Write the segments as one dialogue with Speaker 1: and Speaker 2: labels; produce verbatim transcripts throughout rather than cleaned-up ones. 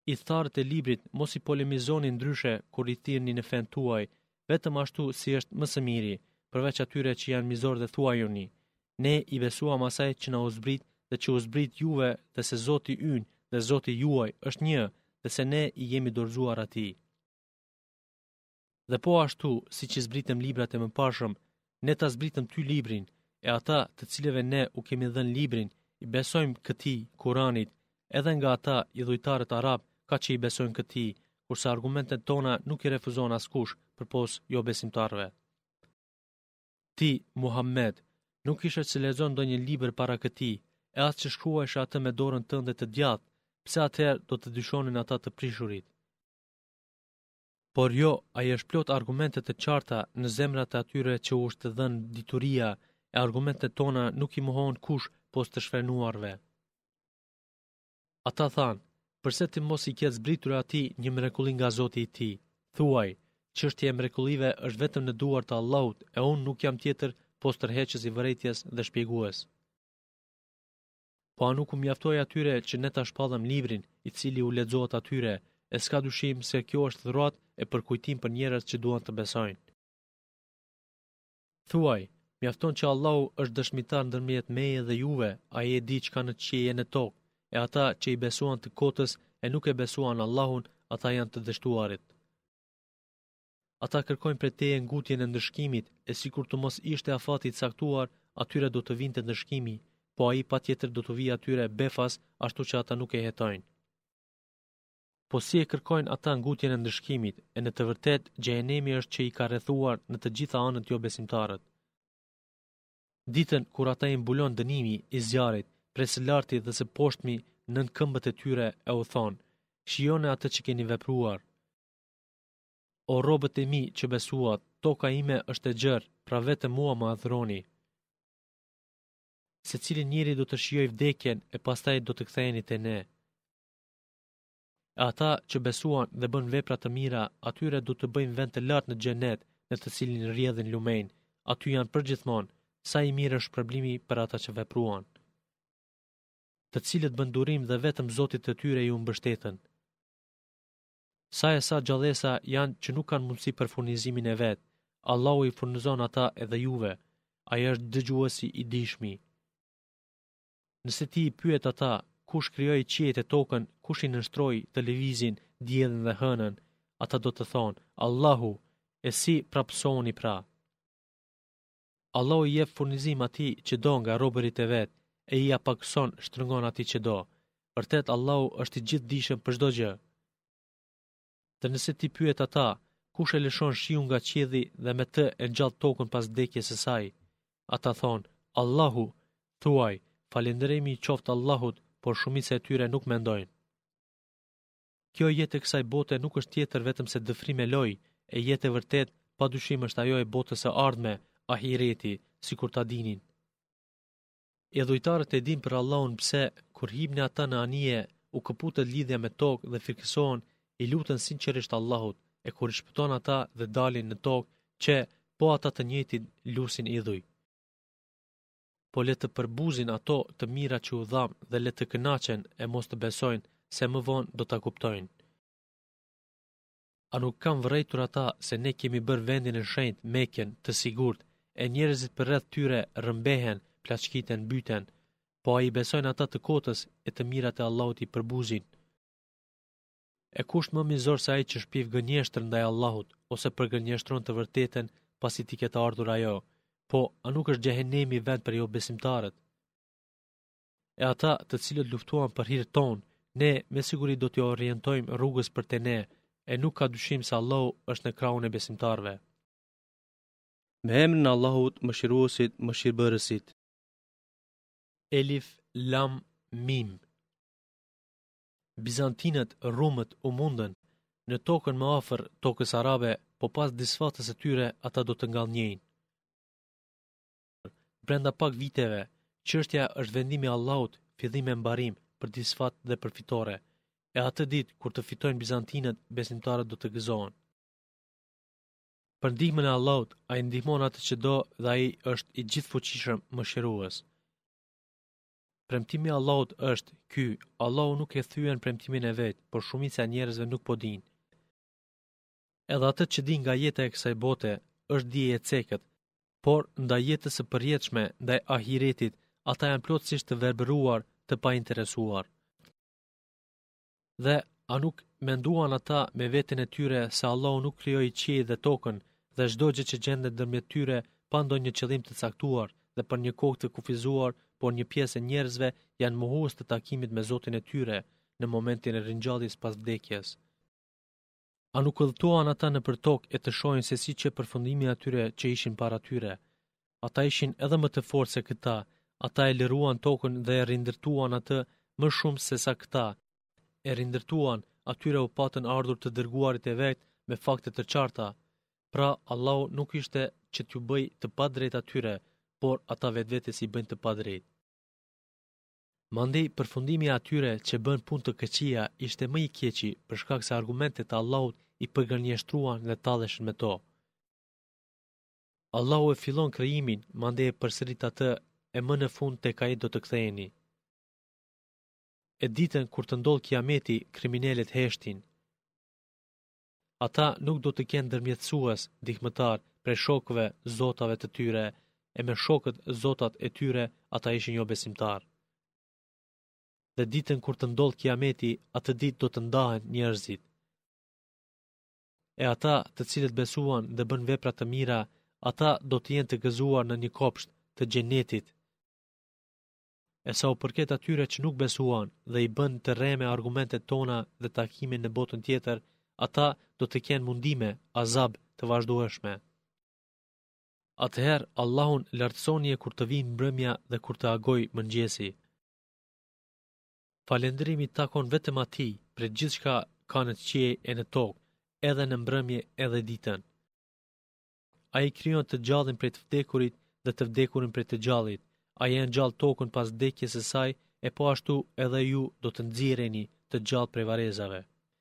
Speaker 1: I tharët e librit mos i polemizoni ndryshe kur i thirrni në fen tuaj, vetëm ashtu si është më së miri, përveç atyre që janë mizor dhe thuajuni. Ne i besuam asaj që na u zbrit dhe që u zbrit juve dhe se Zoti ynë dhe Zoti juaj është një dhe se ne i jemi dorëzuar atij. Dhe po ashtu, si që zbritëm librat e mëparshëm, ne ta zbritëm ty librin, e ata të cilëve ne u kemi dhënë librin, i besojmë këtij Kuranit, edhe nga ata i dhujtarët arab ka që i besojnë këtij, kurse argumentet tona nuk i refuzon askush përpos jo besimtarve. Ti, Muhammed, nuk ishe që lexon ndonjë libër para këtij, e as që shkruajsh atë me dorën tënde të djathtë, pse atëherë do të dyshonin ata të prishurit. Por jo, ai është plot argumente të qarta në zemrat e atyre që u është dhënë dituria, e argumentet tona nuk i mohon kush pos të shfrenuarve. Ata thanë, përse ti mos i ke zbritur atij një mrekulli nga Zoti i tij? Thuaj, çështja e mrekullive është vetëm në duart të Allahut, e unë nuk jam tjetër pos tërheqës i vërejtjes dhe shpjegues. Po a nuk u mjaftoi atyre që ne ta shpallëm librin, i cili u lexohet atyre, e s'ka dyshim se kjo është dhuratë e përkujtim për njerëz që duan të besojnë. Thuaj, mjafton që Allahu është dëshmitar ndërmjet meje dhe juve, ai e di çka në qiell e në tokë, e ata që i besuan të kotës e nuk e besuan Allahun, ata janë të dështuarit. Ata kërkojnë prej teje ngutjen e ndëshkimit, e sikur të mos ishte afati i caktuar, atyre do të vinte ndëshkimi, po ai patjetër do të vijë atyre befas, ashtu që ata nuk e hetojnë. Po si e kërkojnë ata ngutjen e ndëshkimit, e në të vërtet xhehenemi është që i ka rrethuar në të gjitha anët jo besimtarët. Ditën kur ata i mbulon dënimi i zjarrit, prej së larti dhe së poshtmi nën këmbët e tyre e u thonë, shijoni atë që keni vepruar. O robët e mi që besuat, toka ime është e gjerë, pra vetëm mua më adhuroni. Secili njeri do të shijojë vdekjen e pastaj do të ktheheni te ne. E ata që besuan dhe bën vepra të mira, atyre do të bëjmë vend të lartë në xhenet, në të cilin rrjedhin lumenj. Aty janë përgjithmonë, sa i mirë është shpërblimi për ata që vepruan. Të cilët bën durim dhe vetëm Zotit të tyre ju mbështeten. Sa e sa gjallësa janë që nuk kanë mundësi për furnizimin e vet. Allahu i furnizon ata edhe juve. Ai është dëgjuesi i dijshmi. Nëse ti i pyet ata, kush krijoi qiejt e tokën, kush i nënshtroi televizin, diellin dhe hënën, ata do të thonë, Allahu, e si prapsoni pra. Allahu i jep furnizim atij që do nga robërit e vet, e i apakson shtrëngon atij që do. Vërtet Allahu është i gjithdijshëm për çdo gjë. Dhe nëse ti pyet ata, kush e lëshon shiun nga qielli dhe me të e ngjall tokën pas vdekjes së saj, ata thonë, Allahu, thuaj, falënderimi i qoftë Allahut, por shumica e tyre nuk mendojnë. Kjo jetë e kësaj bote nuk është tjetër vetëm se dëfrim e lojë, e jetë e vërtet padyshim është ajo e botës së ardhme, ahireti, sikur ta dinin. E dhujtarët e din për Allahun pse, kur hipni ata në anije, u këputet lidhja me tokë dhe frikësohen, i lutën sinqerisht Allahut, e kur i shpëton ata dhe dalin në tokë, që po ata të njëjtin lusin idhuj. Po le të përbuzin ato të mira që u dham dhe le të kënaqen e mos të besojnë, se më vonë do ta kuptojnë. A nuk kam vërejtur ata se ne kemi bërë vendin e shenjtë Mekën të sigurt, e njerëzit përreth tyre rrëmbehen, plaçkiten, mbyten, po ai besojnë ata të kotës e të mirat e Allahut i përbuzin. E kush më mizor se ai që shpiv gënjeshtër ndaj Allahut, ose përgënjeshtron të vërtetën pasi ti ketë ardhur ajo, po a nuk është xhehenemi vend për jo besimtarët? E ata të cilët luftuan për hir ton, ne me siguri do t'ju orientojmë rrugës për te ne, e nuk ka dyshim se Allahu është në krahun e besimtarëve. Me emrin e Allahut, Mëshiruesit, Mëshirbërësit. Elif Lam Mim. Bizantinët, rumët u mundën në tokën më afër tokës arabe, po pas disfatës së tyre ata do të ngallnjejnë. Brenda pak viteve, çështja është vendimi i Allahut, fillim e mbarim për disfat dhe për fitore, e atë ditë kur të fitojnë bizantinët, besimtarët do të gëzohen. Për ndihmën e Allahut, ai ndihmon atë që do dhe ai është i gjithfuqishëm mëshirues. Premtimi i Allahut është ky: Allahu nuk e thyen premtimin e vet, por shumica e njerëzve nuk po dinë. Edhe atë që di nga jeta e kësaj bote është dije e cekët, por ndaj jetës së përjetshme, ndaj ahiretit, ata janë plotësisht të verbëruar, të painteresuar. Dhe a nuk menduan ata me veten e tyre se Allahu nuk krijoi qiellin dhe tokën dhe çdo gjë që gjendet ndërmjet tyre pa ndonjë qëllim të caktuar dhe për një kohë të kufizuar, por një pjesë e njerëzve janë mohues të takimit me Zotin e tyre në momentin e ringjalljes pas vdekjes. A nuk udhëtuan ata nëpër tokë e të shohin se si që përfundimi atyre që ishin para tyre? Ata ishin edhe më të fortë se këta, ata e liruan tokën dhe e rindërtuan atë më shumë se sa këta. E rindërtuan, atyre u patën ardhur të dërguarit e vet me fakte të qarta. Pra, Allahu nuk ishte që t'ju bëj të padrejt atyre, por ata vetvetes i bëjnë të padrejt. Mandej, përfundimi atyre që bën punë të këqija ishte më i keqi për shkak se argumentet e Allahut i përgënjeshtruan dhe talleshin me to. Allahu e fillon krijimin, mandej e përsërit atë, e më në fund tek ai do të ktheheni. E ditën kur të ndodh kiameti, kriminalet heshtin. Ata nuk do të kenë ndërmjetësues, ndihmëtar, prej shokëve, zotave të tyre, e me shokët, zotat e tyre, ata ishin jo besimtar. Dhe ditën kur të ndodh kiameti, atë ditë do të ndahen njerëzit. E ata të cilët besuan dhe bën vepra të mira, ata do të jenë të gëzuar në një kopsht të xhenetit. E sa u përket atyre që nuk besuan dhe i bën të rreme argumentet tona dhe takimin në botën tjetër, ata do të kenë mundime, azab të vazhdueshme. Atëherë Allahun lartësoni e kur të vinë mbrëmja dhe kur të agoj mëngjesi. Falëndrimi takon vetëm atij për gjithçka ka në qiell e në tokë, edhe në mbrëmje edhe ditën. Ai krijon të gjallin prej të vdekurit dhe të vdekurin prej të gjallit. Ai e ngjall tokën pas vdekjes së saj, e po ashtu edhe ju do të nxirreni të gjallë prej varrezave.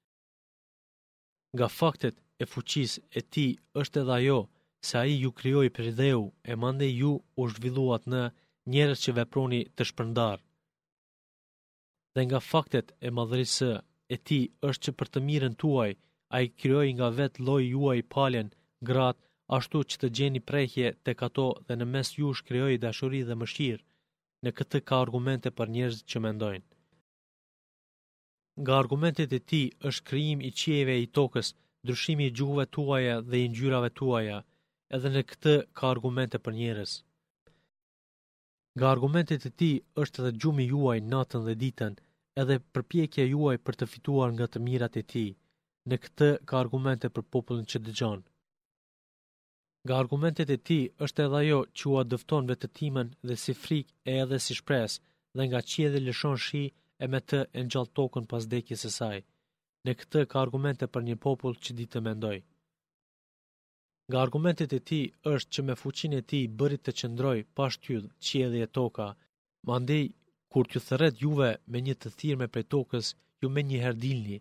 Speaker 1: Nga faktet e fuqisë e tij është edhe ajo se ai ju krijoi prej dheu e mandej ju u zhvilluat në njerëz që veproni të shpërndar. Dhe nga faktet e madhërisë e tij është që për të mirën tuaj ai krijoi nga vetë lloji juaj palën, gratë, ashtu që të gjeni prehje tek ato dhe në mes jush krijoi dashuri dhe mëshirë. Në këtë ka argumente për njerëz që mendojnë. Nga argumentet e tij është krijimi i qiejve e i tokës, ndryshimi i gjuhëve tuaja dhe i ngjyrave tuaja, edhe në këtë ka argumente për njerëz. Nga argumentet e tij është edhe gjumi juaj natën dhe ditën, edhe përpjekja juaj për të fituar nga të mirat e tij. Në këtë ka argumente për popullin që dëgjon. Nga argumentet e tij është edhe ajo që ua dëfton vetëtimen dhe si frikë e edhe si shpresë, dhe nga qielli lëshon shi e me të e ngjall tokën pas vdekjes së saj. Në këtë ka argumente për një popull që di të mendoj. Nga argumentet e tij është që me fuqinë e tij bëri të qëndroj pa shtyllë qielli e toka, mandej kur t'ju thërret juve me një të thirrme prej tokës, ju me një herë dilni.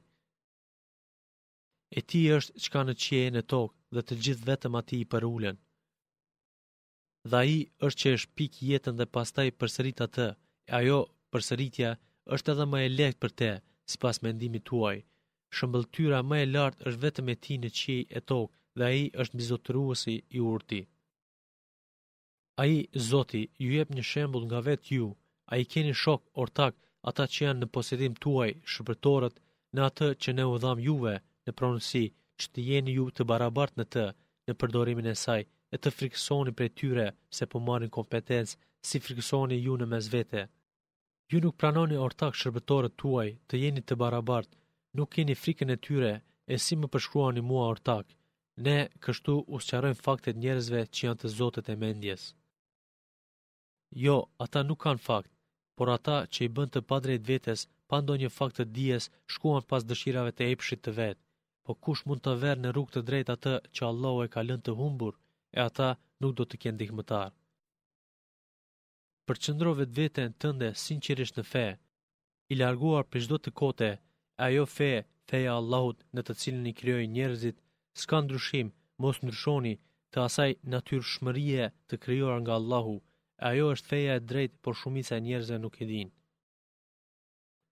Speaker 1: E tij është çka në qiell në tokë dhe të gjithë vetëm atij i përulen. Dhe ai është që e shpik jetën dhe pastaj përsërit atë, e ajo përsëritja është edhe më e lehtë për te, sipas mendimit tuaj. Shëmbëltyra më e lartë është vetëm e tij në qiell e tokë dhe ai është mbizotëruesi i urti. Ai, Zoti, ju jep një shembull nga vetë ju, ai keni shok ortak, ata që janë në posedim tuaj, shpërtorët, në atë që ne u dham juve në pronësi, që të jeni ju të barabartë në të, në përdorimin e saj, e të frikësoni prej tyre se po marrin kompetencë, si frikësoni ju në mes vete. Ju nuk pranoni ortak shërbëtorët tuaj, të jeni të barabartë, nuk keni frikën e tyre, e si më përshkruani mua ortak. Ne kështu usqarojmë faktet njerëzve që janë të zotët e mendjes. Jo, ata nuk kanë fakt, por ata që i bën të padrejt vetes, pa ndonjë fakt të dijes, shkuan pas dëshirave të epshit të vet. Po kush mund të verë në rrugë të drejtë atë që Allahu e ka lënë të humbur, e ata nuk do të kenë ndihmëtar. Përqëndro vetveten tënde sinqerisht në fe, i larguar për çdo të kote, ajo fe, feja Allahut në të cilën i krijoi njerëzit, s'ka ndryshim, mos ndryshoni të asaj natyrshmërie të krijuar nga Allahu. Ajo është feja e drejtë, por shumica e njerëzve nuk e dinë.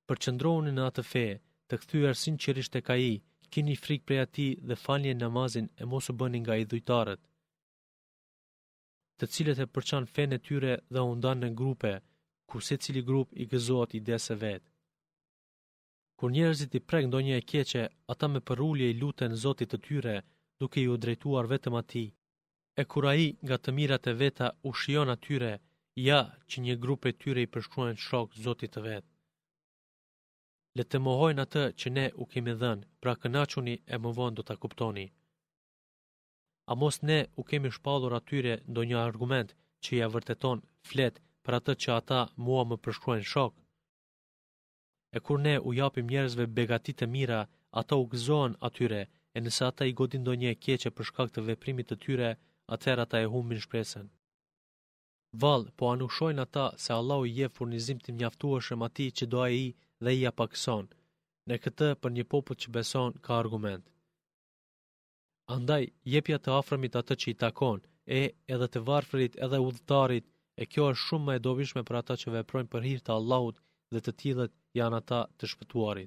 Speaker 1: Përqëndrohuni në atë fe, të kthyer sinqerisht tek ai, keni frikë prej atij dhe falni namazin e mos u bëni nga idhujtarët, të cilët e përçan fenë e tyre dhe u ndan në grupe, ku secili grup i gëzohet idesë vet. Kur njerëzit i prek ndonjë e keqe, ata me përulje i luten Zotit të tyre, duke i u drejtuar vetëm atij. E kur ai nga të mirat e veta u shijon atyre, ja që një grup e tyre i përshkruajnë shok Zotit të vet. Le të mohojnë atë që ne u kemi dhënë, pra kënaquni e më vonë do ta kuptoni. A mos ne u kemi shpallur atyre ndonjë argument që ja vërteton flet për atë që ata mua më përshkruajnë shok? E kur ne u japim njerëzve begati të mira, ata u gëzohen atyre, e nëse ata i godin ndonjë e keqe për shkak të veprimit të tyre, atëherë ata e humbin shpresën. Vallë, po anushojnë ata se Allahu i jep furnizim të mjaftueshëm atij që do ai dhe i ja pakson. Në këtë për një popull që beson ka argument. Andaj, jepja të afërmit atë që i takon, e edhe të varfërit edhe udhëtarit, e kjo është shumë më e dobishme për ata që veprojnë për hir të Allahut dhe të tillët janë ata të shpëtuarit.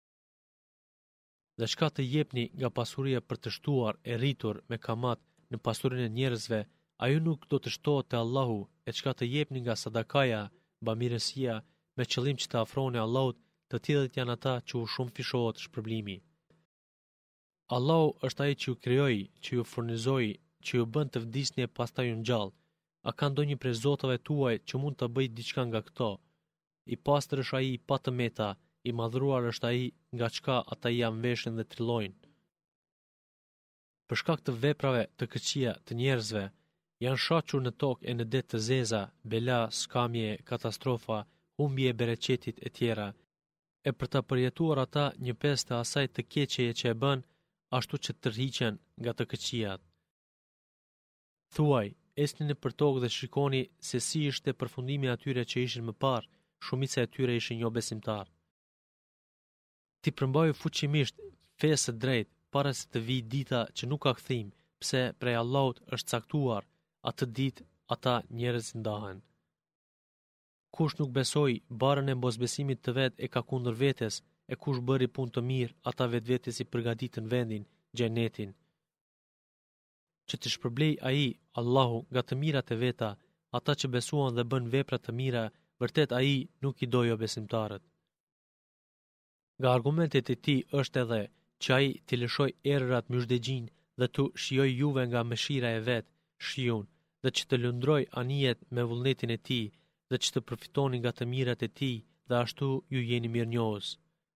Speaker 1: Dhe çka të jepni nga pasuria për të shtuar e rritur me kamat në pasurinë e njerëzve, ajo nuk do të shtohet te Allahu, e çka të jepni nga sadakaja, bamirësia, me qëllim që të afroni Allahut, të tillët janë ata që u shumë fishohet shpërblimi. Allahu është ai që ju krijoi, që ju furnizoi, që ju bën të vdisni e pastaj ju ngjall. A ka ndonjë prej zotave tuaj që mund të bëjë diçka nga këto? I pastër është ai i pa të meta, i madhruar është ai nga çka ata i anveshin dhe trillojnë. Për shkak të veprave të këqija të njerëzve, janë shaqur në tokë e në det të zeza, bela, skamje, katastrofa, humbje e bereqetit e tjera, e për ta përjetuar ata një pjesë të asaj të keqeje që e bën, ashtu që të tërhiqen nga të këqijat. Thuaj, esni në për tokë dhe shikoni se si ishte përfundimi atyre që ishin më parë, shumica e tyre ishin jo besimtar. Ti përmbaju fuqimisht fesë së drejtë para se të vijë dita që nuk ka kthim, pse prej Allahut është caktuar, atë ditë ata njerëz ndahen. Kush nuk besoi, barën e mosbesimit të vet e ka kundër vetes, e kush bëri punë të mirë, ata vetvetes i përgatitën vendin, xhenetin. Që të shpërblej ai, Allahu, nga të mirat e veta, ata që besuan dhe bën vepra të mira, vërtet ai nuk i dojo besimtarët. Nga argumentet e tij është edhe që ai t'i lëshoj erërat myshdëgjin dhe t'u shijoj juve nga mëshira e vet, shiun, dhe që të lundroj anijet me vullnetin e tij, dhe që të përfitoni nga të mirat e tij, dhe ashtu ju jeni mirënjohës.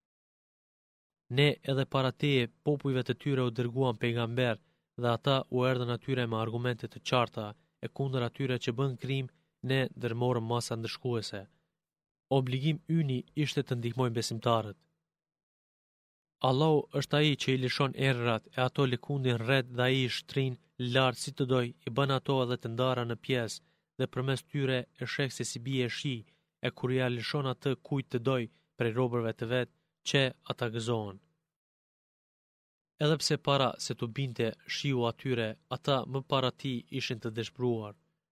Speaker 1: Ne edhe para teje popujve të tyre u dërguam pejgamber, dhe ata u erdhën atyre me argumente të qarta, e kundër atyre që bën krim, ne dërmorëm masa ndëshkuese. Obligim yni ishte të ndihmojmë besimtarët. Allahu është ai që i lëshon errat e ato lëkundin rreth dhe ai i shtrin lart si të doj, i bën ato edhe të ndara në pjesë dhe përmes tyre e sheh se si bie shi, e kur ja lëshon atë kujt të doj prej robërve të vet, që ata gëzohen. Edhe pse para se të binte shiu atyre, ata më para ti ishin të dëshpëruar.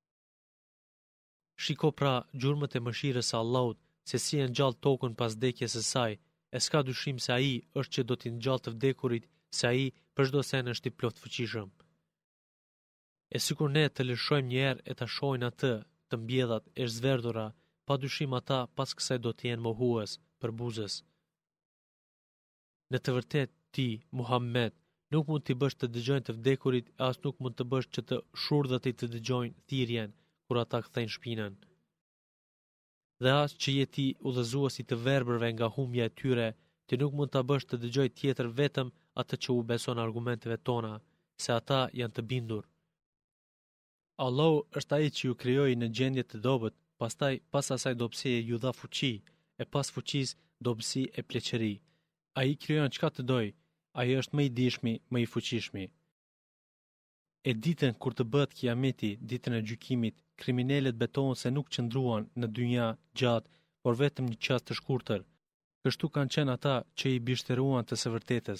Speaker 1: Shiko pra gjurmët e mëshirës së Allahut, se si e ngjall tokën pas vdekjes së saj, e s'ka dyshim se ai është që do t'i ngjall të vdekurit, se ai për çdo sen është i plot fuqishëm. E sikur ne të lëshojmë një herë e ta shohim atë të mbjedhat e zhverdhura, pa dyshim ata pas kësaj do të jenë mohues për buzës. Në të vërtetë ti, Muhammed, nuk mund t'i bësh të dëgjojnë të vdekurit, as nuk mund të bësh që të shurdhët i të dëgjojnë thirrjen kur ata kthejnë shpinën. Dhe as që je ti udhëzuesi të verbërve nga humbja e tyre, ti nuk mund ta bësh të dëgjoj tjetër vetëm atë që u beson argumenteve tona, se ata janë të bindur. Allahu është ai që ju krijoi në gjendje të dobët, pastaj pas asaj dobësie ju dha fuqi, e pas fuqisë dobësi e pleqëri. Ai krijon çka të doj, ai është më i dijshmi, më i fuqishmi. E ditën kur të bëhet kiameti, ditën e gjykimit, kriminalët betohen se nuk qëndruan në dynja gjatë, por vetëm një çast të shkurtër. Kështu kanë qenë ata që i bishteruan të së vërtetës.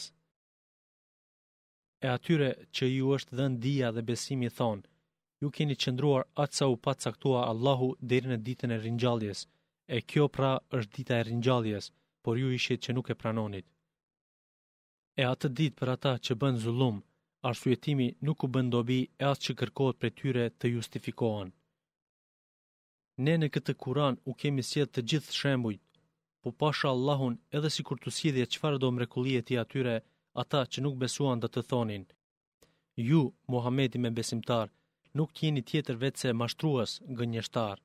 Speaker 1: E atyre që ju është dhënë dija dhe besimi thonë, ju keni qëndruar atë sa u pa caktua Allahu deri në ditën e ringjalljes, e kjo pra është dita e ringjalljes, por ju ishit që nuk e pranonit. E atë ditë për ata që bën zullum, arsyetimi nuk u bën dobi e as që kërkohet prej tyre të justifikohen. Ne në këtë Kur'an u kemi sjellë të gjithë shembujt, po pasha Allahun edhe sikur tu sjellje çfarë do mrekullie ti atyre, ata që nuk besuan do të thonin: Ju, Muhamedi me besimtar, nuk jeni tjetër vetëse mashtrues, gënjeshtar.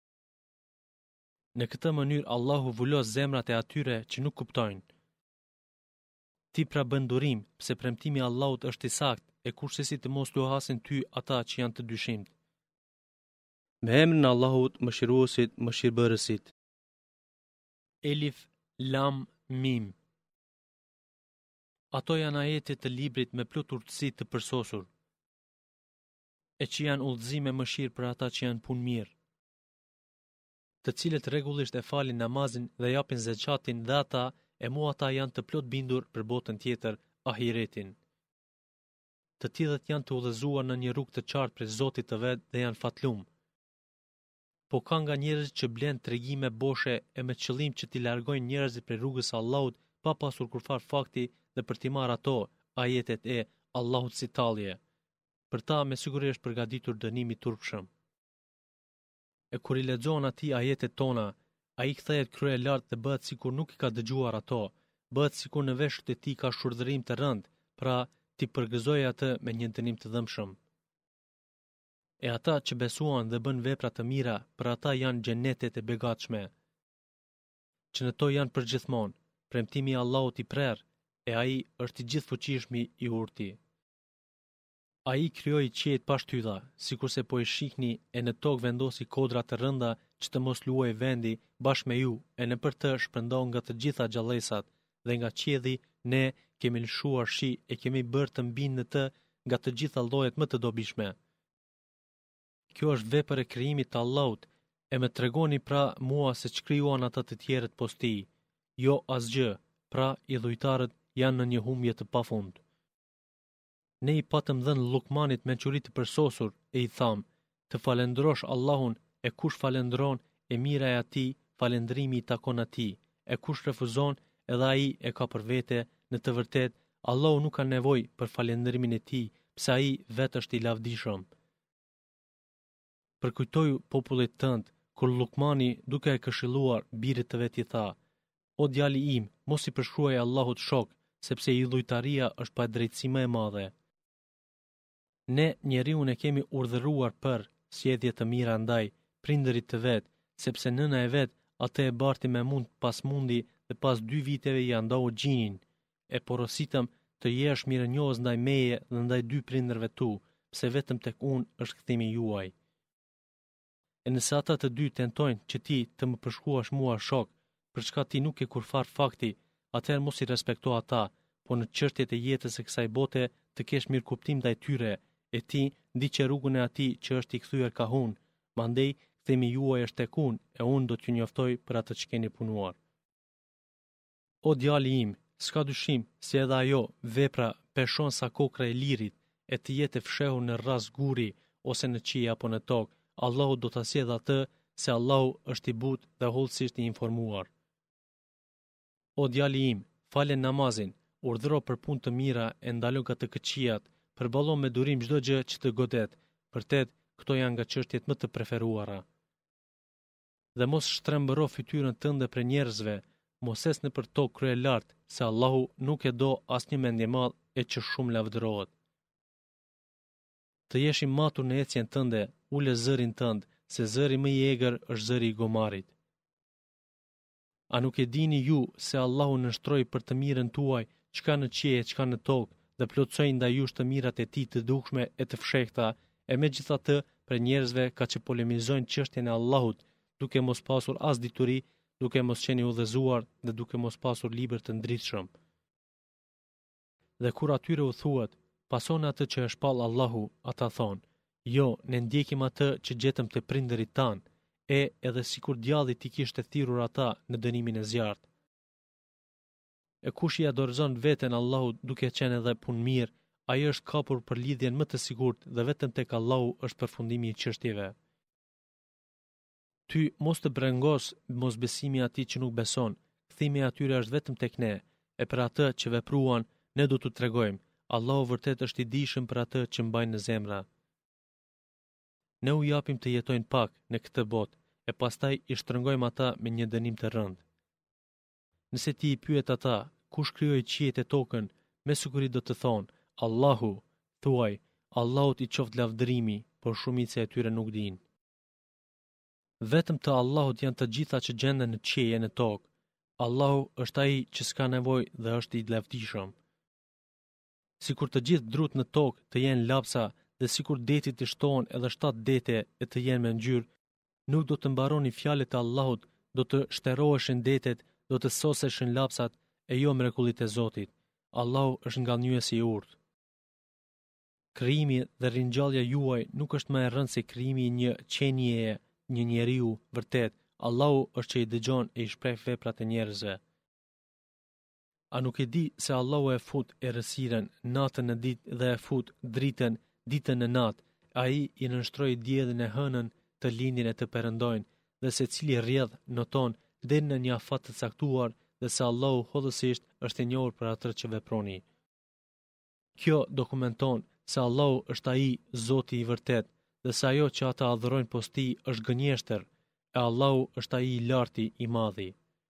Speaker 1: Në këtë mënyrë Allahu vulos zemrat e atyre që nuk kuptojnë. Ti pra bën durim, pse premtimi i Allahut është i saktë, e kurse si të mos lu hasin ty ata që janë të dyshimt. Me emrin e Allahut, mëshiruesit, mëshirbërësit. Elif, Lam, Mim. Ato janë ajete të librit me plot urtësi të përsosur, e që janë udhëzim e mëshirë për ata që janë punë mirë, të cilët rregullisht e falin namazin dhe japin zeqatin dhe ata e mu ata janë të plot bindur për botën tjetër, ahiretin. Të tillët janë të udhëzuar në një rrugë të qartë prej Zotit të vet dhe janë fatlum. Po ka nga njerëz që blen tregime boshe e me qëllim që t'i largojnë njerëzit prej rrugës së Allahut pa pasur kurfar fakti dhe për t'i marrë ato ajetet e Allahut si tallje. Për ta me siguri është përgatitur dënimi i turpshëm. E kur i lexon atij ajetet tona, ai kthehet krye lart dhe bëhet sikur nuk i ka dëgjuar ato, bëhet sikur në veshët e tij ka shurdhërim të rënd, pra ti përgëzoj atë me një dënim të dhëmshëm. E ata që besuan dhe bën vepra të mira, për ata janë xhenetet e begatshme, që në to janë përgjithmonë, premtimi i Allahut i prerë, e ai është i gjithfuqishmi i urti. Ai krijoi qiejt pa shtylla, sikurse po i shihni, e në tokë vendosi kodra të rënda që të mos luajë vendi bashkë me ju, e nëpër të shpërndon nga të gjitha gjallësat, dhe nga qielli ne kemi lëshuar shi e kemi bërë të mbinë në të nga të gjitha llojet më të dobishme. Kjo është vepër e krijimit të Allahut, e më tregoni pra mua se ç'krijuan ata të tjerët posti. Jo asgjë, pra idhujtarët janë në një humbje të pafund. Ne i patëm dhënë Lukmanit mençuri të përsosur e i tham: të falendrosh Allahun, e kush falendron e mira e atij, falendrimi i takon atij, e kush refuzon edhe ai e ka për vete, në të vërtetë Allahu nuk ka nevojë për falendrimin e tij, pse ai vetë është i lavdishëm. Përkujtoju popullit tënd, kur Lukmani duke e këshilluar birit të vet i tha: O djali im, mos i përshkruaj Allahut shok, sepse idhujtaria është pa drejtësi më e madhe. Ne njeriu ne kemi urdhëruar për sjellje të mira ndaj prindërit të vet, sepse nëna e vet atë e barti me mund pas mundi dhe pas dy viteve ja ndau gjinin. E porositëm të jesh mirënjohës ndaj meje dhe ndaj dy prindërve tu, pse vetëm tek unë është kthimi juaj. E nëse ata të dy tentojnë që ti të më përshkruash mua shok, për çka ti nuk e kurfar fakti, atëherë mos i respekto ata, po në çështjet e jetës së kësaj bote të kesh mirë kuptim ndaj tyre, e ti ndiqe rrugën e atij që është i kthyer ka hun, mandej kthimi juaj është tek unë, e unë do t'ju njoftoj për atë që keni punuar. O djali im, s'ka dyshim se edhe ajo vepra peshon sa kokra e lirit, e të jetë e fshehur në rras guri ose në qi apo në tokë, Allahu do ta sjellë atë, se Allahu është i butë dhe hollësisht i informuar. O djali im, fale namazin, urdhëro për punë të mira e ndalo nga të këqijat, përballo me durim çdo gjë që të godet, vërtet këto janë nga çështjet më të preferuara. Dhe mos shtrembëro fytyrën tënde për njerëzve, mos es nëpër tokë krye lart, se Allahu nuk e do asnjë mendje madh e që shumë lavdërohet. Të jesh i matur në ecjen tënde, ule zërin tënd, se zëri më i egër është zëri i gomarit. A nuk e dini ju se Allahu nështroi për të mirën tuaj çka në qiell e çka në tokë dhe plotsoi ndaj jush të mirat e tij të dukshme e të fshehta, e megjithatë për njerëzve ka që polemizojnë çështjen e Allahut, duke mos pasur as dituri, duke mos qenë udhëzuar dhe duke mos pasur libër të ndritshëm. Dhe kur atyre u thuhet: pason atë që e shpall Allahu, ata thonë: jo, ne ndjekim atë që gjetëm të prindërit tanë, e edhe sikur djalli t'i kishte thirrur ata në dënimin e zjarrt. E kush i adorzon veten Allahut duke qenë edhe punë mirë, ai është kapur për lidhjen më të sigurt dhe vetëm tek Allahu është përfundimi i çështjeve. Ty mos të brengos mosbesimi atij që nuk beson, kthimi i atyre është vetëm tek ne, e për atë që vepruan, ne do t'u tregojmë. Allahu vërtet është i dijshëm për atë që mbajnë në zemra. Ne u japim të jetojnë pak në këtë botë, e pastaj i shtrëngojmë ata me një dënim të rëndë. Nëse ti i pyet ata, kush krijoi qiejt e tokën, me siguri do të thonë, Allahu, thuaj, Allahut i qoftë lavdërimi, por shumica e tyre nuk dinë. Vetëm të Allahut janë të gjitha që gjenden në qiej e në tokë. Allahu është ai që s'ka nevojë dhe është i lavdishëm. Sikur të gjithë drut në tokë të jenë lapsa dhe sikur detit të shtohen edhe shtatë dete e të jenë me ngjyrë, nuk do të mbaroni fjalët e Allahut, do të shteroheshin detet, do të soseshin lapsat e jo mrekullit e Zotit. Allahu është ngallënyesi i urtë. Krijimi dhe ringjallja juaj nuk është më e rëndë se krijimi i një qenie, një njeriu vërtet. Allahu është që i dëgjon e i shpreh veprat e njerëzve. A nuk e di se Allahu e fut errësirën natën në ditë dhe e fut dritën ditën në natë? Ai i nënshtroi diellin e hënën të lindjen e të perëndojnë, dhe secili rrjedh noton deri në një afat të caktuar, dhe se Allahu hollësisht është i njohur për atë që veproni. Kjo dokumenton se Allahu është ai Zoti i vërtet, dhe se ajo që ata adhurojnë posti është gënjeshtër, e Allahu është ai i larti i madhi.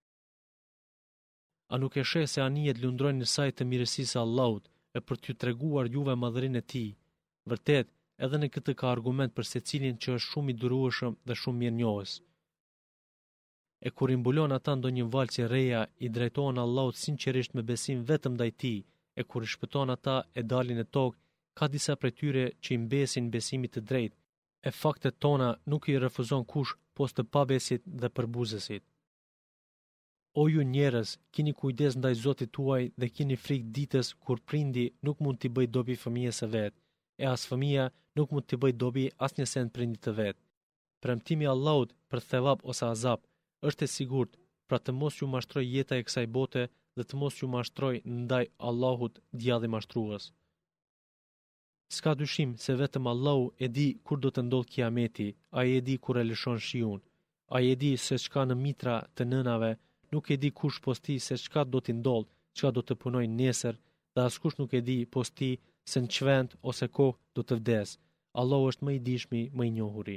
Speaker 1: A nuk e sheh se anijet lundrojnë në sajt të mirësisë së Allahut e për t'ju treguar juve madhërinë e tij? Vërtet, edhe në këtë ka argument për secilin që është shumë i durueshëm dhe shumë mirënjohës. E kur i mbulon ata ndonjë valë reja, i drejtohen Allahut sinqerisht me besim vetëm ndaj tij, e kur i shpëton ata e dalin në tokë, ka disa prej tyre që i mbesin besimit të drejtë, e faktet tona nuk i refuzon kush post të pabesit dhe përbuzesit. O ju njerëz, kini kujdes ndaj Zotit tuaj dhe kini frikë ditës kur prindi nuk mund t'i bëj dobi fëmijës së vet, e as fëmia nuk mund t'i bëj dobi asnjë send prindit të vet. Premtimi i Allahut për thevap ose azap është e sigurt, pra të mos ju mashtroj jeta e kësaj bote dhe të mos ju mashtroj ndaj Allahut djalli mashtrues. S'ka dyshim se vetëm Allahu e di kur do të ndodh kiameti, ai e di kur e lëshon shiun, ai e di se çka në mitra të nënave, nuk e di kush posti se çka do t'i ndodh, çka do të punoj nesër, dhe askush nuk e di posti se në çvend ose kohë do të vdes. Allahu është më i dijshmi, më i njohuri.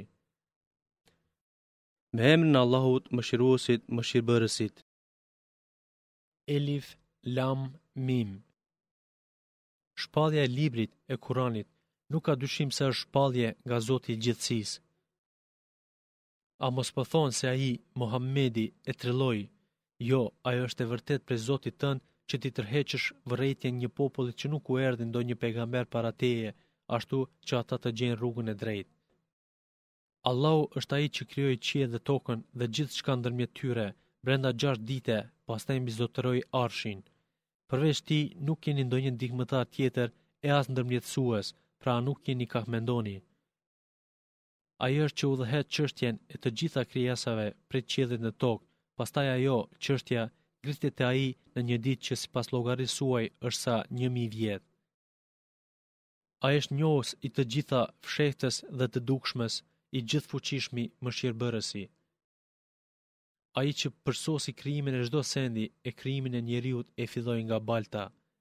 Speaker 2: Me emrin e Allahut, mëshiruesit, mëshirbërësit.
Speaker 1: Elif, Lam, Mim. Shpallja e librit e Kuranit nuk ka dyshim se është shpallje nga Zoti i gjithësisë. A mos po thonë se ai, Muhamedi, e trelloi? Jo, ajo është e vërtet prej Zotit tënd që ti tërheqësh vërejtjen një populli që nuk u erdhi ndonjë pejgamber para teje, ashtu që ata të gjejnë rrugën e drejtë. Allahu është ai që krijoi qiellin dhe tokën dhe gjithçka ndërmjet tyre brenda gjashtë dite, pastaj mbizotëroi arshin. Përveç ti nuk keni ndonjë ndihmëtar tjetër e as ndërmjetësues, pra nuk keni kah mendoni. Ai është që udhëhet çështjen e të gjitha krijesave prej qiellit në tokë, pastaj ajo çështja ngritet te ai në një ditë që sipas llogarisë suaj është sa një mijë vjet. Ai është njohës i të gjitha fshehtës dhe të dukshmës, i gjithfuqishmi, mëshirbërësi. Ai që përsosi krijimin e çdo sendi e krijimin e njeriut e filloi nga balta.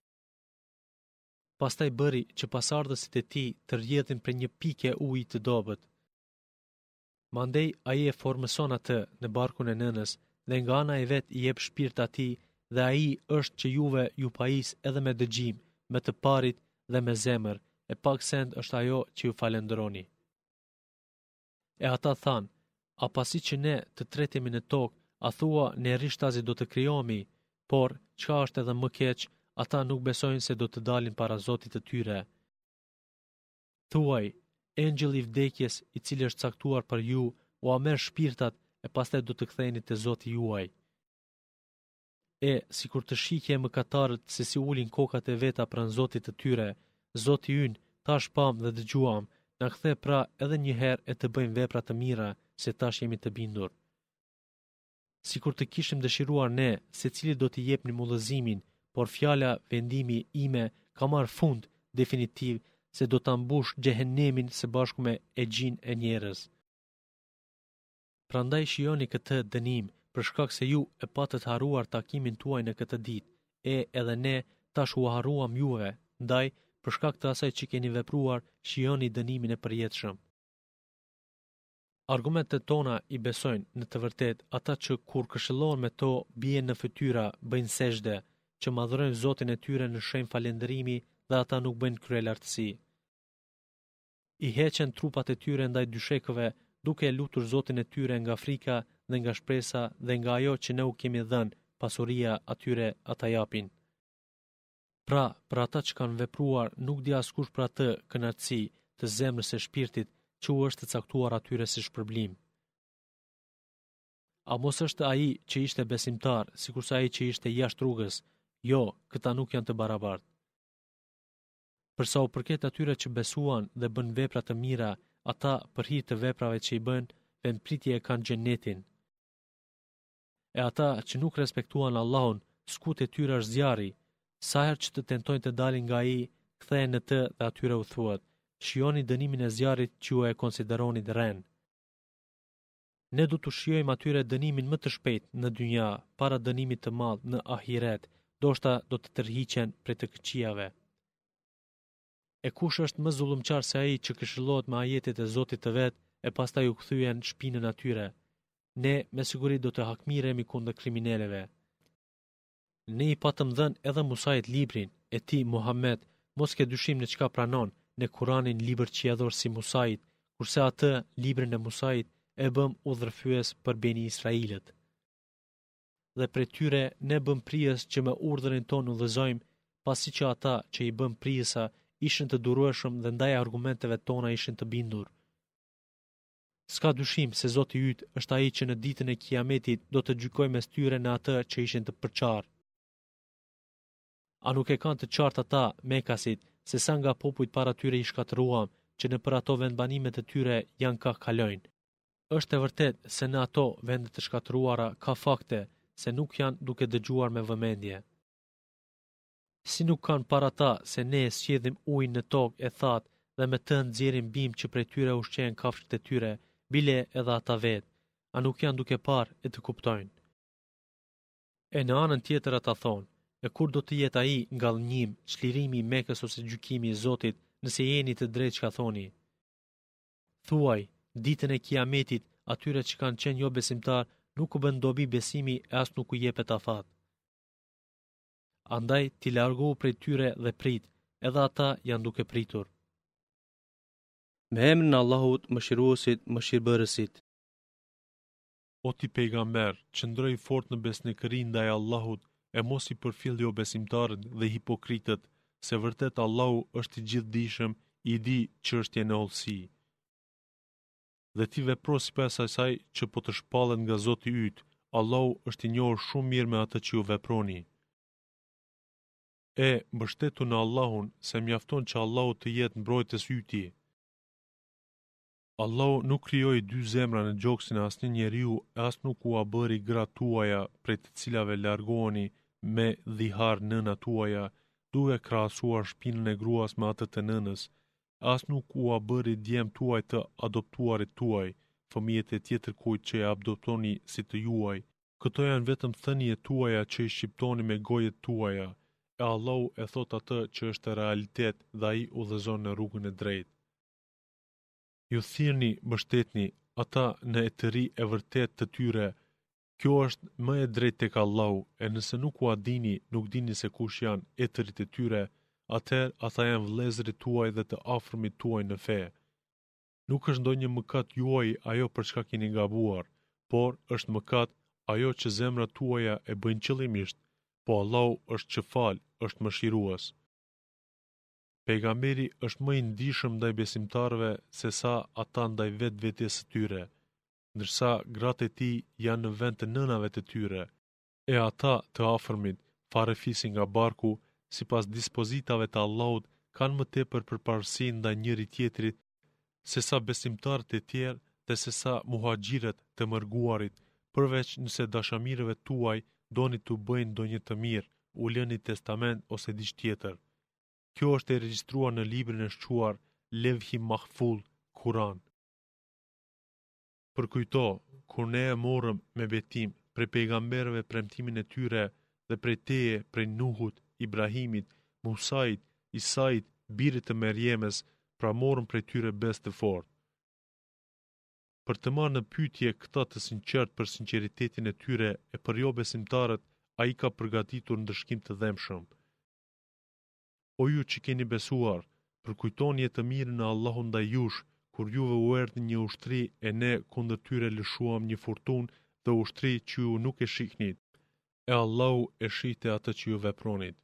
Speaker 1: Pastaj bëri që pasardhësit e tij të rrjedhin për një pikë uji të dobët. Mandej ai e formëson atë në barkun e nënës dhe nga ana e vet i jep shpirt atij dhe ai është që juve ju pajis edhe me dëgjim, me të parit dhe me zemër, e pak send është ajo që ju falenderoni. E ata thanë, a pasi që ne të tretemi në tokë, a thua ne rishtazi do të krijohemi, por çka është edhe më keq, ata nuk besojnë se do të dalin para Zotit të tyre. Thuaj, engjëlli i vdekjes i cili është caktuar për ju, u a merr shpirtat e pastaj do të ktheheni te Zoti juaj. E, si kur të shikje mëkatarët se si ulin kokat e veta pranë Zotit të tyre, Zoti ynë, tash pam dhe dëgjuam, na kthe pra edhe një herë e të bëjmë vepra të mira, se tash jemi të bindur. Si kur të kishim dëshiruar ne, se cili do t'i jepnim udhëzimin, por fjala vendimi ime ka marrë fund definitiv se do ta mbush xhehenemin së bashku me e gjin e njerëz. Prandaj shijoni këtë dënim, për shkak se ju e patët haruar takimin tuaj në këtë ditë, e edhe ne tash u harruam juve, ndaj për shkak të asaj që keni vepruar, shijoni dënimin e përjetshëm. Argumentet tona i besojnë në të vërtet ata që kur këshillohen me to bien në fytyra, bëjnë sejdë, që madhrojnë Zotin e tyre në shenjë falënderimi dhe ata nuk bëjnë kryelartësi. I heqen trupat e tyre ndaj dyshekëve, duke e lutur Zotin e tyre nga frika dhe nga shpresa dhe nga ajo që ne u kemi dhënë, pasuria atyre ata japin. Pra, për ata që kanë vepruar, nuk di askush për atë kënaqësi të zemrës së shpirtit që u është caktuar atyre si shpërblim. A mos është ai që ishte besimtar, sikurse ai që ishte jashtë rrugës? Jo, këta nuk janë të barabartë. Për sa u përket atyre që besuan dhe bën vepra të mira, ata për hir të veprave që i bën, vendpritje e kanë xhenetin. E ata që nuk respektuan Allahun, skut e tyre është zjarri. Sa herë që të tentojnë të dalin nga ai, kthehen në të dhe atyre u thuhet: shijoni dënimin e zjarrit që ju e konsideroni rën. Ne do të shijojmë atyre dënimin më të shpejt në dynja, para dënimit të madh në ahiret, ndoshta do të tërhiqen prej të këqijave. E kush është më zullumqar se ai që këshillohet me ajetet e Zotit të vet e pastaj u kthyen shpinën atyre? Ne me siguri do të hakmiremi kundër kriminaleve. Ne i patëm dhënë edhe Musait librin, e ti Muhammed, mos ke dyshim në çka pranon, në Kuranin libër qiellor si Musait, kurse atë librin e Musait e bëm udhërfyes për Beni Israilët. Dhe prej tyre ne bëm prijes që me urdhërin ton udhëzojmë, pasi që ata që i bëm prijesa ishin të durueshëm dhe ndaj argumenteve tona ishin të bindur. S'ka dyshim se Zoti yt është ai që në ditën e Kiametit do të gjykojë mes tyre në atë që ishin të përçarë. A nuk e kanë të qartë ata Mekasit se sa nga popujt para tyre i shkatëruam, që në për ato vendbanimet e tyre janë ka kalojnë? Është e vërtet se në ato vendet të shkatëruara ka fakte se nuk janë duke dëgjuar me vëmendje. Si nuk kanë para ta se ne e sjedhim ujin në tokë e thatë dhe me të nxjerrim bim që prej tyre ushqejnë kafshët e tyre, bile edhe ata vetë, a nuk janë duke parë e të kuptojnë. E në anën tjetër ata thonë: e kur do të jetë ai ngallënjim, çlirimi i Mekës ose gjykimi i Zotit, nëse jeni të drejtë çka thoni? Thuaj, ditën e Kiametit, atyre që kanë qenë jo besimtar, nuk u bën dobi besimi e as nuk u jepet afat. Andaj ti largohu prej tyre dhe prit, edhe ata janë duke pritur.
Speaker 2: Me emrin e Allahut, Mëshiruesit, Mëshirbërësit.
Speaker 3: O ti pejgamber, qëndroj fort në besnikëri ndaj Allahut, e mos i përfill jo besimtarët dhe hipokritët, se vërtet Allahu është i gjithdijshëm, i di çështje në hollësi. Dhe ti vepro sipas asaj që po të shpallet nga Zoti yt, Allahu është i njohur shumë mirë me atë që ju veproni. E, mbështetu në Allahun, se mjafton që Allahu të jetë mbrojtës yti. Allahu nuk krijoi dy zemra në gjoksin e asnjë njeriu, e as nuk u abëri gratë tuaja, prej të cilave largoheni me dhihar nëna tuaja, duke krahasuar shpinën e gruas me atë të nënës, as nuk u abëri djem tuaj të adoptuarit tuaj, fëmijët e tjetër kujt që e adoptoni si të juaj. Këto janë vetëm thënie tuaja që i shqiptoni me gojet tuaja, e Allahu e thot atë që është realitet dhe ai udhëzon në rrugën e drejtë. Ju thirrni, mbështetni ata në etëri e vërtet të tyre. Kjo është më e drejtë tek Allahu, e nëse nuk u dini, nuk dini se kush janë etërit e tyre, atëherë ata janë vëllezërit tuaj dhe të afërmit tuaj në fe. Nuk është ndonjë mëkat juaj ajo për çka keni gabuar, por është mëkat ajo që zemrat tuaja e bëjnë qëllimisht, po Allahu është që fal, është mëshirues. Pejgamberi është më i ndihshëm ndaj besimtarëve se sa ata ndaj vetvetes së tyre, ndërsa gratë e tij janë në vend të nënave të tyre, e ata të afërmit fare fisin nga barku, sipas dispozitave të Allahut, kanë më tepër përparësi ndaj njëri tjetrit se sa besimtarët e tjerë dhe se sa muhaxhirët të mërguarit, përveç nëse dashamirëve tuaj doni të bëjnë ndonjë të mirë, u lëni testament ose diçka tjetër. Kjo është e regjistruar në librin e shquar Levhi Mahfuz, Kur'an. Përkujto, kur ne e morëm me betim prej pejgamberëve premtimin e tyre dhe prej teje, prej Nuhut, Ibrahimit, Musait, Isait, birit të Merjemes, pra morën prej tyre besë të fortë. Për të marrë në pyetje këta të sinqert për sinqeritetin e tyre e për jo besimtarët, ai ka përgatitur ndëshkim të dhemshëm. O ju që keni besuar, përkujtoni e të mirën e Allahut ndaj jush, kur juve u erdhi një ushtri e ne kundër tyre lëshuam një furtunë dhe ushtri që ju nuk e shiknit, e Allahu e shihte atë që ju vepronit.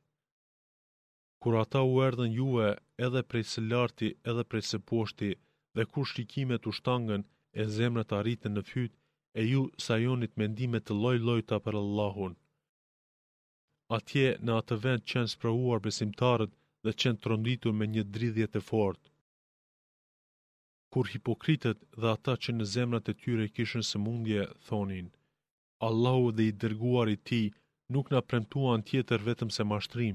Speaker 3: Kur ata u erdhën juve edhe prej së larti edhe prej së poshti, dhe kur shikimet u shtangën e zemrat arritën në fyt, e ju sajonit mendime të lloj-llojta për Allahun. Atje në atë vend qenë sprovuar besimtarët dhe qenë tronditur me një dridhje të fortë. Kur hipokritët dhe ata që në zemrat e tyre kishin sëmundje thonin: Allahu dhe i dërguar i tij nuk na premtuan tjetër vetëm se mashtrim.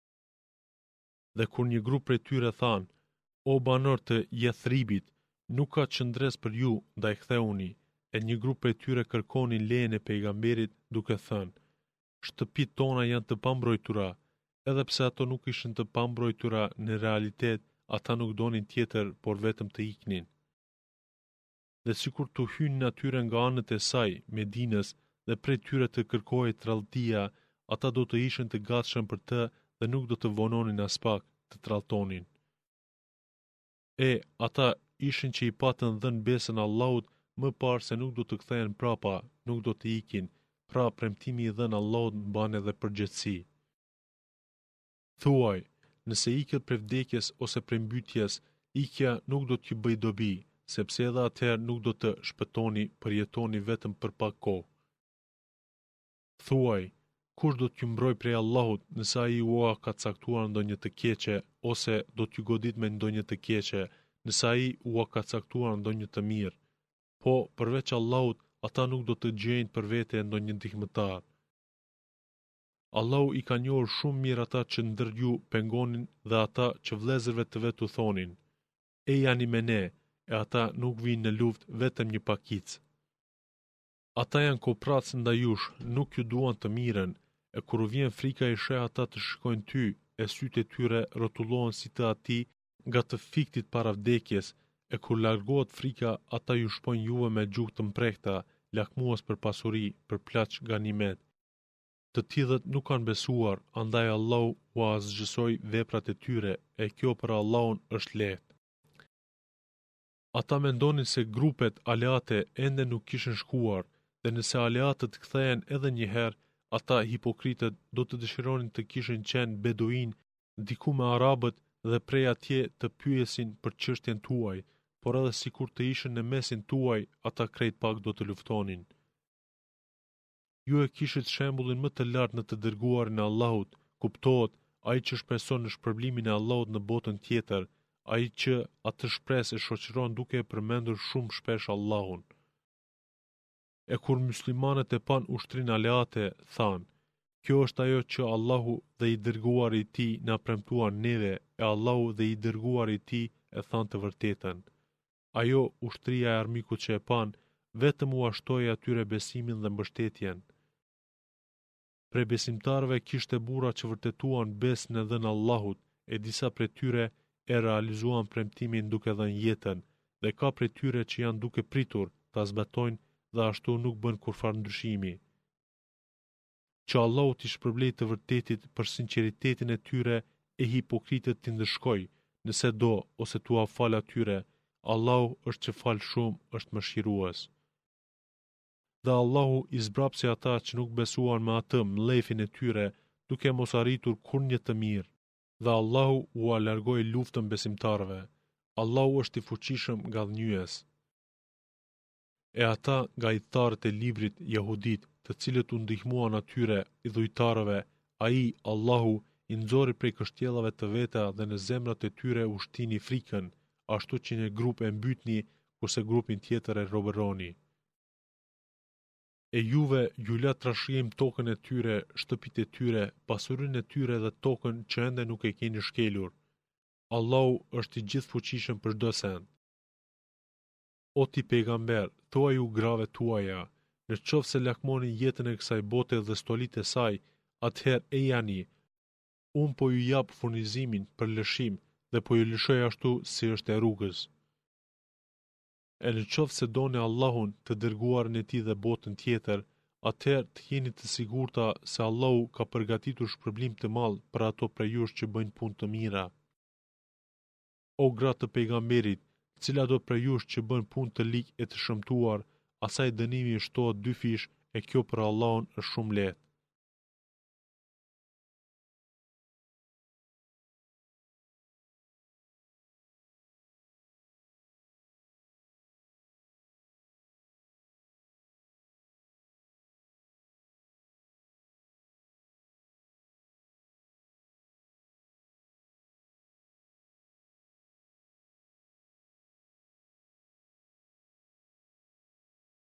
Speaker 3: Dhe kur një grup prej tyre than: O banor të Jethribit, nuk ka çndres për ju, ndaj ktheuni, e një grup prej tyre kërkonin lejen e pejgamberit duke thënë: Shtëpitë tona janë të pambrojtura, edhe pse ato nuk ishin të pambrojtura në realitet, ata nuk donin tjetër por vetëm të iknin. Dhe sikur të hynin atyre nga anët e saj, Medinës, dhe prej tyre të kërkohej tradhtia, ata do të ishin të gatshëm për të dhe nuk do të vononin as pak të tradhtonin. E, ata ishin që i patën dhënë besën Allahut më parë se nuk do të kthehen prapa, nuk do të ikin, pra premtimi i dhënë Allahut mban edhe përgjithësi. Thuaj, nëse iket prej vdekjes ose prej mbytyjes, ikja nuk do t'ju bëj dobi, sepse edhe atëherë nuk do të shpëtoni, përjetoni vetëm për pak kohë. Thuaj, kush do t'ju mbroj prej Allahut nëse ai ua ka caktuar ndonjë të keqe, ose do t'ju godit me ndonjë të keqe, nëse ai ua ka caktuar ndonjë të mirë. Po, përveç Allahut, ata nuk do të gjejnë për vete ndonjë ndihmëtar. Allahu i ka njohur shumë mirë ata që ndër ju pengonin dhe ata që vëllezërve të vet u thonin: E jani me ne, e ata nuk vinë në luftë vetëm një pakicë. Ata janë kopratës ndaj jush, nuk ju duan të mirën, e kur u vjen frika i sheh ata të shikojnë ty, e sytë e tyre rrotullohen si të atij nga të fiktit para vdekjes, e kur largohet frika, ata ju shpojnë juve me gjuhë të mprehta, lakmues për pasuri, për plaç ganimet. Të tillët nuk kanë besuar, andaj Allahu u azgjësoi veprat e tyre, e kjo për Allahun është lehtë. Ata mendonin se grupet aleate ende nuk kishin shkuar, dhe nëse aleatët kthehen edhe një herë, ata hipokritët do të dëshironin të kishin qenë beduin, diku me arabët dhe prej atje të pyesin për çështjen tuaj, por edhe sikur të ishin në mesin tuaj, ata krejt pak do të luftonin. Ju e kishit shembullin më të lartë në të dërguarin e Allahut, kuptohet, ai që shpreson në shpërblimin e Allahut në botën tjetër, ai që atë shpresë e shoqëron duke e përmendur shumë shpesh Allahun. E kur muslimanët e pan ushtrin aleate, thanë: Kjo është ajo që Allahu dhe i dërguari i tij na premtuan neve, e Allahu dhe i dërguari i tij e thanë të vërtetën. Ajo ushtria e armikut që e pan, vetëm u ashtoi atyre besimin dhe mbështetjen. Pre besimtarëve kishte burra që vërtetuan besën e dhënë Allahut, e disa prej tyre e realizuan premtimin duke dhënë jetën, dhe ka prej tyre që janë duke pritur ta zbatojnë dhe ashtu nuk bën kurfar ndryshimi. Që Allahu t'i shpërblej të vërtetit për sinqeritetin e tyre e hipokritët t'i ndëshkoj, nëse do ose t'ua fal atyre, Allahu është që fal shumë, është mëshirues. Dhe Allahu i zbrapsi ata që nuk besuan me atë mlefin e tyre, duke mos arritur kur një të mirë, dhe Allahu u alargoi luftën besimtarëve. Allahu është i fuqishëm gallënyes. E ata nga idhtarët e librit jehudit, të cilët u ndihmuan atyre i dhujtarëve, ai, Allahu, i nxori prej kështjellave të veta dhe në zemrat e tyre u shtini frikën, ashtu që një grup e mbytni, kurse grupin tjetër e robëroni. E juve ju la trashëgim tokën e tyre, shtëpitë e tyre, pasurinë e tyre dhe tokën që ende nuk e keni shkelur. Allahu është i gjithfuqishëm për çdo send. O ti pejgamber, thuaj u grave tuaja, Në qoftë se lakmoni jetën e kësaj bote dhe stolit e saj, atëherë e jani, unë po ju jap furnizimin për lëshim dhe po ju lëshoj ashtu si është e rrugës. E në qoftë se doni Allahun të dërguarën e tij dhe botën tjetër, atëherë të jeni të sigurta se Allahu ka përgatitur shpërblim të madh për ato prej jush që bëjnë punë të mira. O gratë të pejgamberit, cila do prej jush që bën punë të ligë e të shëmtuar, asaj dënimi i shtohet dy fish, e kjo për Allahun është shumë lehtë.